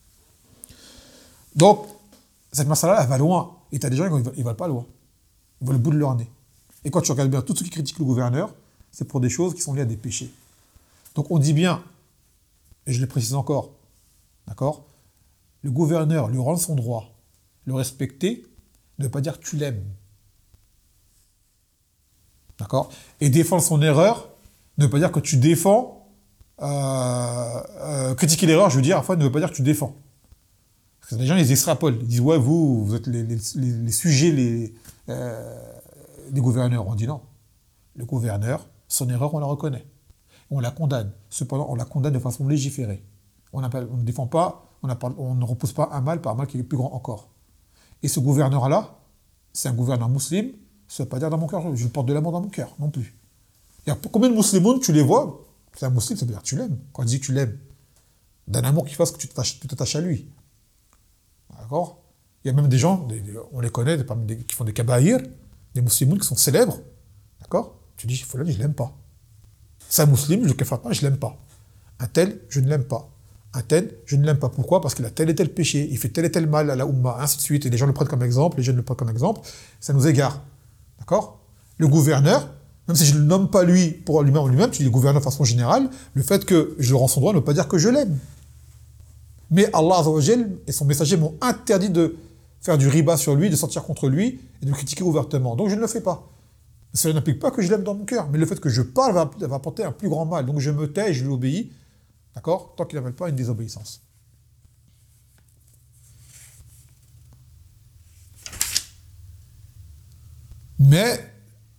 Donc, cette masala elle va loin. Et tu as des gens qui ne veulent pas loin. Ils veulent le bout de leur nez. Et quand tu regardes bien, tous ceux qui critiquent le gouverneur, c'est pour des choses qui sont liées à des péchés. Donc on dit bien, et je le précise encore, d'accord, le gouverneur lui rend son droit, le respecter, ne veut pas dire que tu l'aimes. D'accord? Et défendre son erreur ne veut pas dire que tu défends. Euh, euh, critiquer l'erreur, je veux dire, parfois, ne veut pas dire que tu défends. Parce que les gens, ils extrapolent. Ils disent, ouais, vous, vous êtes les, les, les, les sujets, les, euh, des gouverneurs. On dit non. Le gouverneur, son erreur, on la reconnaît. On la condamne. Cependant, on la condamne de façon légiférée. On, appelle, on ne défend pas, on, appelle, on ne repousse pas un mal par un mal qui est plus grand encore. Et ce gouverneur-là, c'est un gouverneur musulman, ça ne veut pas dire dans mon cœur, je le porte de l'amour dans mon cœur, non plus. Il y a combien de musulmans, tu les vois, c'est un musulman, ça veut dire que tu l'aimes. Quand on dit que tu l'aimes, d'un amour qui fasse que tu t'attaches à lui. D'accord ? Il y a même des gens, des, on les connaît, des, des, qui font des kabaïr, des musulmans qui sont célèbres. D'accord ? Tu dis, il faut l'aimer, je ne l'aime pas. C'est un musulman, je ne le kafare pas, je ne l'aime pas. Un tel, je ne l'aime pas. Un tel, je ne l'aime pas. Pourquoi ? Parce qu'il a tel et tel péché, il fait tel et tel mal à la Oumma, ainsi de suite. Et les gens le prennent comme exemple, les jeunes le prennent comme exemple. Ça nous égare. D'accord ? Le gouverneur, même si je ne le nomme pas lui pour lui-même en lui-même, tu dis le gouverneur de façon générale, le fait que je le rends son droit ne veut pas dire que je l'aime. Mais Allah Azza wa Jal et son messager m'ont interdit de faire du riba sur lui, de sortir contre lui et de le critiquer ouvertement. Donc je ne le fais pas. Cela n'implique pas que je l'aime dans mon cœur, mais le fait que je parle va, va apporter un plus grand mal. Donc je me tais et je lui obéis. D'accord ? Tant qu'il n'appelle pas une désobéissance. Mais,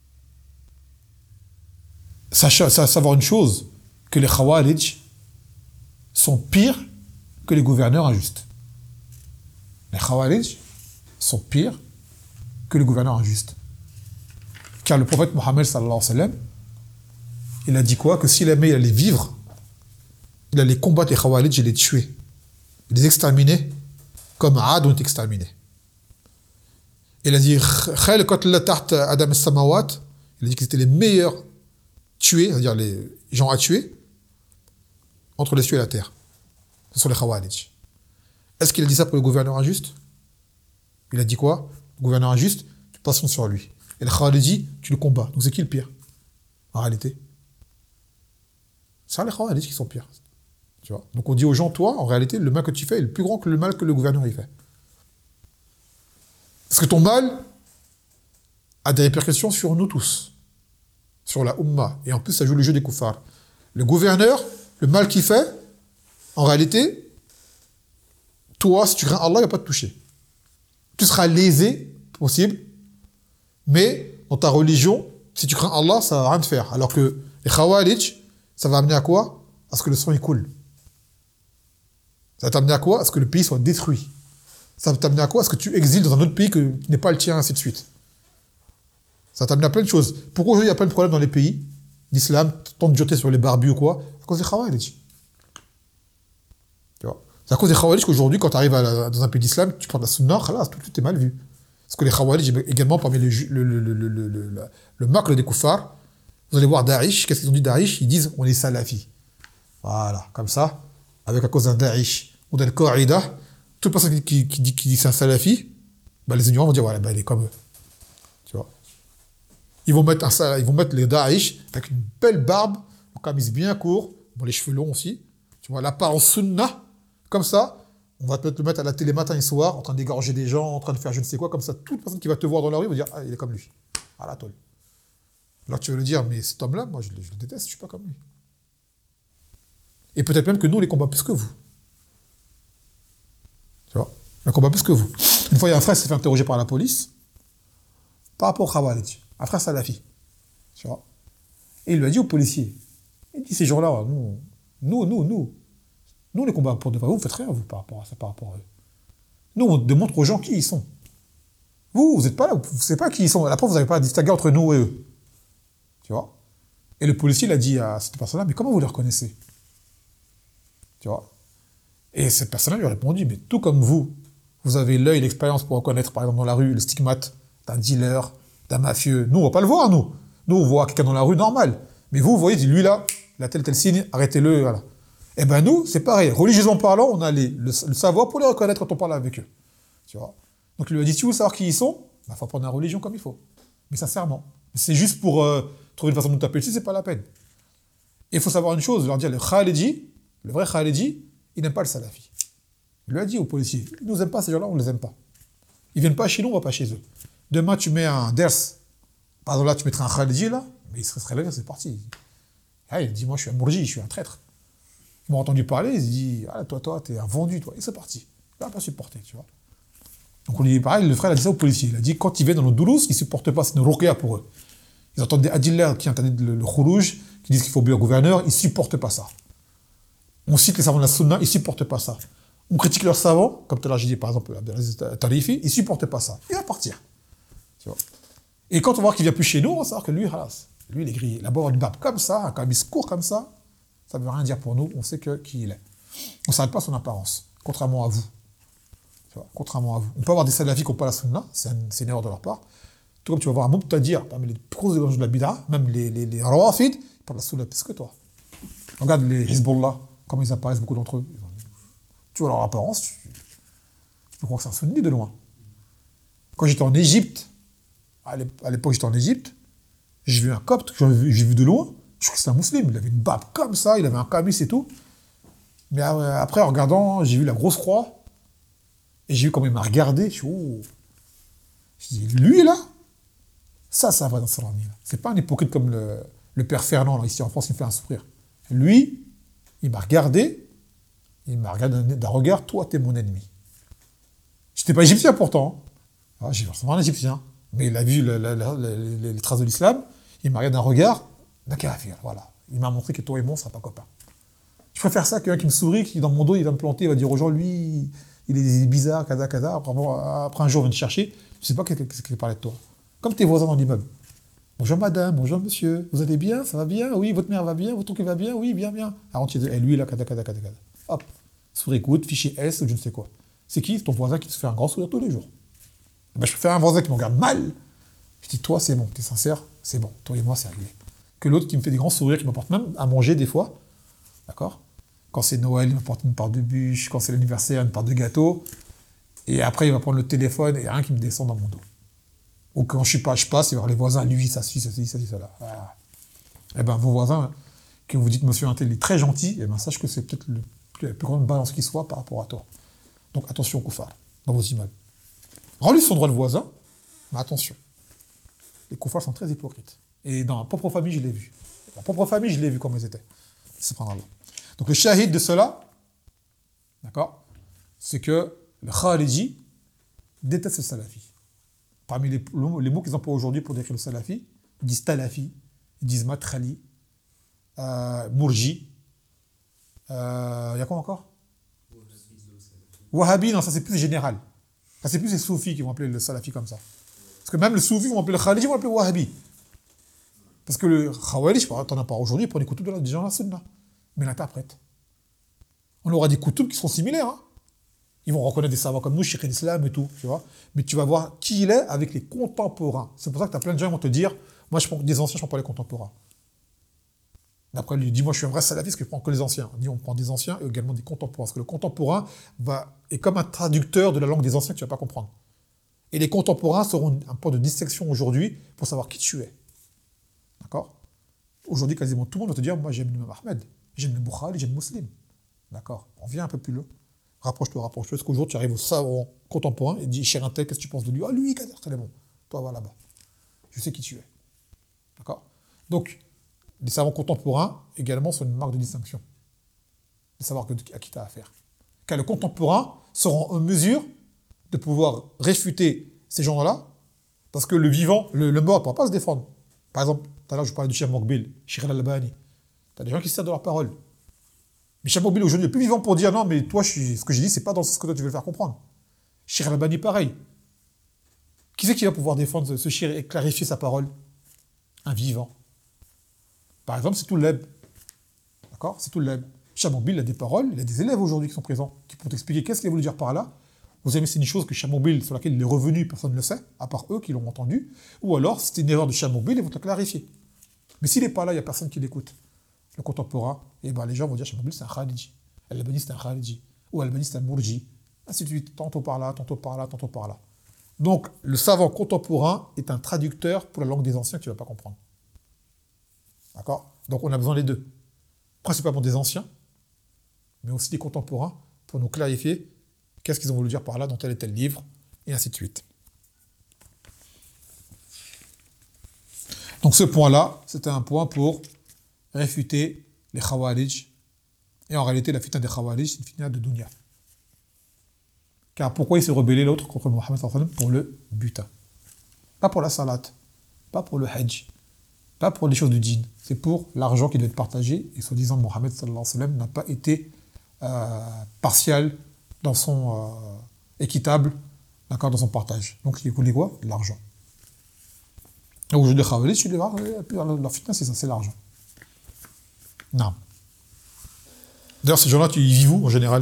sachez savoir une chose, que les Khawarij sont pires que les gouverneurs injustes. Les Khawarij sont pires que les gouverneurs injustes. Car le prophète Mohammed sallallahu alayhi wa sallam, il a dit quoi ? Que s'il aimait, il allait vivre, il allait combattre les Khawarij et les tuer, les exterminer, comme Aad ont été exterminés. Il a dit Khayl qatla tahta Adam as-samawat, il a dit que c'était les meilleurs tués, c'est-à-dire les gens à tuer, entre les cieux et la terre. Ce sont les Khawarij. Est-ce qu'il a dit ça pour le gouverneur injuste ? Il a dit quoi ? Le gouverneur injuste, tu passes sur lui. Et le Khawariji, tu le combats. Donc c'est qui le pire ? En réalité, c'est les Khawarij qui sont pires. Tu vois ? Donc on dit aux gens, toi, en réalité, le mal que tu fais est le plus grand que le mal que le gouverneur y fait. Parce que ton mal a des répercussions sur nous tous, sur la Ummah. Et en plus, ça joue le jeu des koufars. Le gouverneur, le mal qu'il fait, en réalité, toi, si tu crains Allah, il ne va pas te toucher. Tu seras lésé, possible, mais dans ta religion, si tu crains Allah, ça ne va rien te faire. Alors que les Khawarij, ça va amener à quoi ? À ce que le sang il coule. Ça va t'amener à quoi ? À ce que le pays soit détruit. Ça va t'amener à quoi ? À ce que tu exiles dans un autre pays que, qui n'est pas le tien, ainsi de suite. Ça va t'amener à plein de choses. Pourquoi aujourd'hui il y a plein de problèmes dans les pays d'islam, tant de dureté sur les barbus ou quoi ? À cause des Khawarij. Tu vois ? C'est à cause des Khawarij qu'aujourd'hui, quand tu arrives à la, dans un pays d'islam, tu prends de la sunna, khalas, tout, tout est mal vu. Parce que les Khawarij, également, parmi les, le, le, le, le, le, le, le macle des koufars, vous allez voir Daesh, qu'est-ce qu'ils ont dit Daesh ? Ils disent, on est salafis. Voilà, comme ça, avec à cause d'un Daesh ou d'un Qaïda, toute personne qui, qui dit qu'il dit c'est un salafi, bah les ignorants vont dire, voilà, bah il est comme eux. Tu vois ? Ils vont mettre, un, ils vont mettre les Daesh avec une belle barbe, une camise bien court, bon, les cheveux longs aussi, tu vois, l'apparence sunna, comme ça, on va te le mettre à la télé matin et soir, en train d'égorger des gens, en train de faire je ne sais quoi, comme ça, toute personne qui va te voir dans la rue va dire, ah, il est comme lui, à la tôle. Alors tu veux le dire, mais cet homme-là, moi je le, je le déteste, je ne suis pas comme lui. Et peut-être même que nous, on les combat plus que vous. Tu vois, on les combat plus que vous. Une fois, il y a un frère qui s'est fait interroger par la police, par rapport au Khawarij, un frère salafi. Tu vois. Et il lui a dit au policier, il dit, ces gens-là, nous, nous, nous, nous, nous, on les combat pour de vrai. Vous, vous faites rien, vous, par rapport à ça, par rapport à eux. Nous, on démontre aux gens qui ils sont. Vous, vous n'êtes pas là, vous ne savez pas qui ils sont. Après, vous n'avez pas à distinguer entre nous et eux. Tu vois. Et le policier, il a dit à cette personne-là, mais comment vous les reconnaissez ? Tu vois. Et cette personne-là lui a répondu, mais tout comme vous, vous avez l'œil et l'expérience pour reconnaître, par exemple, dans la rue, le stigmate d'un dealer, d'un mafieux. Nous, on ne va pas le voir, nous. Nous, on voit quelqu'un dans la rue, normal. Mais vous, vous voyez, lui là, il a tel tel signe, arrêtez-le, voilà. Eh ben nous, c'est pareil. Religieusement parlant, on a les, le, le savoir pour les reconnaître quand on parle avec eux. Tu vois. Donc il lui a dit, si vous voulez savoir qui ils sont, il bah, faut apprendre la religion comme il faut. Mais sincèrement. C'est juste pour euh, trouver une façon de nous taper dessus, c'est pas la peine. Et il faut savoir une chose, leur dire, le Khalidi, le vrai Khalidi, il n'aime pas le salafi. Il lui a dit aux policiers, ils ne nous aiment pas, ces gens-là, on ne les aime pas. Ils ne viennent pas chez nous, on ne va pas chez eux. Demain, tu mets un ders, par exemple là, tu mettrais un Khalidi là, mais il serait serait là, c'est parti. Ah, il dit, moi, je suis un mourji, je suis un traître. Ils m'ont entendu parler, ils se disent, ah, toi, toi, t'es un vendu, toi. Et c'est parti. Il n'a pas supporté, tu vois. Donc, on lui dit pareil, le frère a dit ça aux policiers. Il a dit, quand ils viennent dans nos doulours, ils ne supportent pas, c'est une ruqya pour eux. Ils entendent des adillers qui interdisent le, le khurouj, qui disent qu'il faut obéir au gouverneur, ils ne supportent pas ça. On cite les savants de la sunna, ils ne supportent pas ça. On critique leurs savants, comme tout à l'heure j'ai dit par exemple Abdelaziz Tarifi, ils ne supportent pas ça. Il va partir. Tu vois. Et quand on va voir qu'il ne vient plus chez nous, on va savoir que lui, halas, lui il est grillé. Là-bas, avoir une barbe comme ça, un kamis court comme ça, ça ne veut rien dire pour nous, on sait que, qui il est. On ne s'arrête pas à son apparence, contrairement à vous. Tu vois, contrairement à vous. On peut avoir des salafis qui n'ont pas la sunna, c'est, un, c'est une erreur de leur part. Tout comme tu vas voir un Mubtadir, parmi les grosses évangiles de la bid'a, même les, les, les rawafid, ils parlent de la sunna plus que toi. Regarde les Hezbollah, comment ils apparaissent, beaucoup d'entre eux. Tu vois leur apparence, tu, tu peux croire que c'est un sunni de loin. Quand j'étais en Égypte, à l'époque j'étais en Égypte, j'ai vu un copte que j'ai vu, j'ai vu de loin, je crois que c'était un musulman, il avait une barbe comme ça, il avait un kamis et tout. Mais après, en regardant, j'ai vu la grosse croix, et j'ai vu comment il m'a regardé, je suis oh. Je dis, lui là, ça, ça va dans ce rami. C'est pas un hypocrite comme le, le père Fernand, là, ici en France, qui me fait un sourire. Lui, il m'a regardé, il m'a regardé d'un regard, toi, t'es mon ennemi. J'étais pas égyptien pourtant. Ah, j'ai forcément un égyptien. Mais il a vu le, le, le, le, les traces de l'islam, il m'a regardé d'un regard d'un kafir, voilà. Il m'a montré que toi et moi, on ne sera pas copains. Je préfère ça qu'un qui me sourit, qui dans mon dos, il va me planter, il va dire aux gens, lui, il est bizarre, kada, kada. Après, après un jour, il va me chercher, je ne sais pas qu'est-ce qu'il parlait de toi. Comme tes voisins dans l'immeuble. Bonjour madame, bonjour monsieur, vous allez bien, ça va bien? Oui, votre mère va bien, votre oncle va bien? Oui, bien, bien. Alors, tu dis, et lui, là, kada, kada, kada, kada. Hop, souris écoute, fichier S, ou je ne sais quoi. C'est qui? C'est ton voisin qui te fait un grand sourire tous les jours. Ben, je préfère un voisin qui me regarde mal. Je dis, toi, c'est bon, t'es sincère, c'est bon. Toi et moi, c'est réglé. Que l'autre qui me fait des grands sourires, qui m'apporte même à manger des fois. D'accord? Quand c'est Noël, il m'apporte une part de bûche. Quand c'est l'anniversaire, une part de gâteau. Et après, il va prendre le téléphone et rien qui me descend dans mon dos. Ou quand je, suis pas, je passe, il va voir les voisins, lui, ça, ça, ça, ça, ça, ça, là. Voilà. Eh bien, vos voisins, qui vous dites, monsieur Intel est très gentil, eh ben, sache que c'est peut-être le, la plus grande balance qui soit par rapport à toi. Donc, attention, koufar, dans vos immeubles. Rends-lui son droit de voisin, mais attention. Les koufars sont très hypocrites. Et dans ma propre famille, je l'ai vu. Dans ma propre famille, je l'ai vu comment ils étaient. Subhanallah. Donc le shahid de cela, d'accord, c'est que le khariji déteste le salafi. Parmi les, les mots qu'ils emploient aujourd'hui pour décrire le salafi, ils disent talafi, ils disent matrali, euh, mourji. Il euh, y a quoi encore? Wahhabi, non, ça c'est plus général. Ça c'est plus les soufis qui vont appeler le salafi comme ça. Parce que même les soufis vont appeler le khariji, vont appeler wahhabi. Parce que le khawarij, t'en as pas aujourd'hui, pour les koutoubs de la, des gens de la sunna. Mais l'interprète. On aura des koutoubs qui seront similaires. Hein. Ils vont reconnaître des savants comme nous, Cheikh l'Islam et tout, tu vois. Mais tu vas voir qui il est avec les contemporains. C'est pour ça que tu as plein de gens qui vont te dire, moi je prends des anciens, je prends pas les contemporains. D'après lui, il dit, moi je suis un vrai salafiste, parce que je prends que les anciens. On dit, on prend des anciens et également des contemporains. Parce que le contemporain va, est comme un traducteur de la langue des anciens que tu ne vas pas comprendre. Et les contemporains seront un point de dissection aujourd'hui pour savoir qui tu es. D'accord? Aujourd'hui, quasiment tout le monde va te dire, moi j'aime l'imam Ahmed, j'aime le Bukhari, j'aime Muslim. D'accord? On vient un peu plus loin. Rapproche-toi, rapproche-toi. Parce qu'aujourd'hui, tu arrives au savant contemporain et dis, cher Intel, qu'est-ce que tu penses de lui? Ah, lui, Kader, c'est bon. Toi, va là-bas. Je sais qui tu es. D'accord? Donc, les savants contemporains, également, sont une marque de distinction. De savoir que, à qui tu as affaire. Car les contemporains seront en mesure de pouvoir réfuter ces gens-là, parce que le vivant, le, le mort ne pourra pas se défendre. Par exemple, tout à l'heure, je parlais de Cheikh Mokbil, Cheikh Al-Albani. Tu as des gens qui se servent de leur parole. Mais Cheikh Mokbil, aujourd'hui, est plus vivant pour dire non, mais toi, je suis, ce que j'ai dit, c'est pas dans ce que toi, tu veux le faire comprendre. Cheikh Al-Albani, pareil. Qui c'est qui va pouvoir défendre ce Cheikh et clarifier sa parole? Un vivant. Par exemple, c'est tout l'eb. D'accord? C'est tout l'eb. Cheikh Mokbil a des paroles, il a des élèves aujourd'hui qui sont présents, qui pourront t'expliquer qu'est-ce qu'il a voulu dire par là. Vous savez, c'est une chose que Cheikh Mokbil, sur laquelle il est revenu, personne ne le sait, à part eux qui l'ont entendu. Ou alors, c'était une erreur de Cheikh Mokbil, ils vont te la clarifier. Mais s'il n'est pas là, il n'y a personne qui l'écoute. Le contemporain, et ben les gens vont dire Cheikh Mokbil, c'est un khariji. Al-Albani, c'est un khariji. Ou Al-Albani, c'est un mourji. Ainsi de suite, tantôt par là, tantôt par là, tantôt par là. Donc, le savant contemporain est un traducteur pour la langue des anciens que tu ne vas pas comprendre. D'accord? Donc, on a besoin des deux. Principalement des anciens, mais aussi des contemporains, pour nous clarifier qu'est-ce qu'ils ont voulu dire par là dans tel et tel livre, et ainsi de suite. Donc ce point-là, c'était un point pour réfuter les Khawarij. Et en réalité, la fitna des Khawarij, c'est une fitna de dunya. Car pourquoi il s'est rebellé l'autre contre Mohammed sallallahu alayhi wa sallam? Pour le butin. Pas pour la salat, pas pour le hajj, pas pour les choses du djinn. C'est pour l'argent qui doit être partagé. Et soi-disant, Mohammed sallallahu alayhi wa sallam n'a pas été euh, partial dans son euh, équitable, d'accord, dans son partage. Donc il voulait quoi? L'argent. Aujourd'hui, les Khawarij, tu les vois, leur fitna, c'est ça, c'est l'argent. Non. D'ailleurs, ces gens-là, tu y vivent où en général?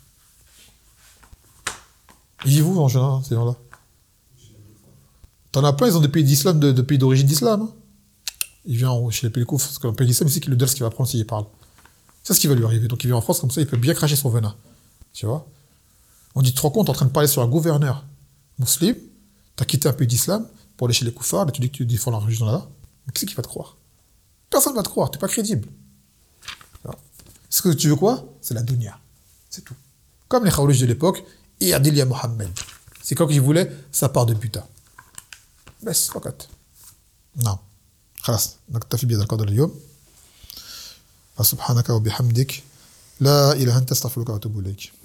Ils vivent où en général, ces gens-là? T'en as plein, ils ont des pays d'islam, de, de pays d'origine d'islam. Hein. Il vient chez les pays koufs, parce qu'un pays d'islam, c'est le ders qu'il va prendre s'il parle. C'est ce qui va lui arriver. Donc il vient en France, comme ça, il peut bien cracher son venin. Tu vois? On dit, tu te rends compte, t'es en train de parler sur un gouverneur musulman, t'as quitté un pays d'islam pour aller chez les koufars, là tu dis que tu défends la religion là. Mais qui c'est qui va te croire? Personne ne va te croire, t'es pas crédible. Ce que tu veux quoi? C'est la dunya. C'est tout. Comme les Khawarij de l'époque, et Adil ya Mohammed. C'est quand ils voulaient sa part de butin. بس فقط. نعم. خلاص نكتفي بهذا القدر اليوم. فسبحانك وبحمدك لا إله إلا أنت أستغفرك وأتوب إليك.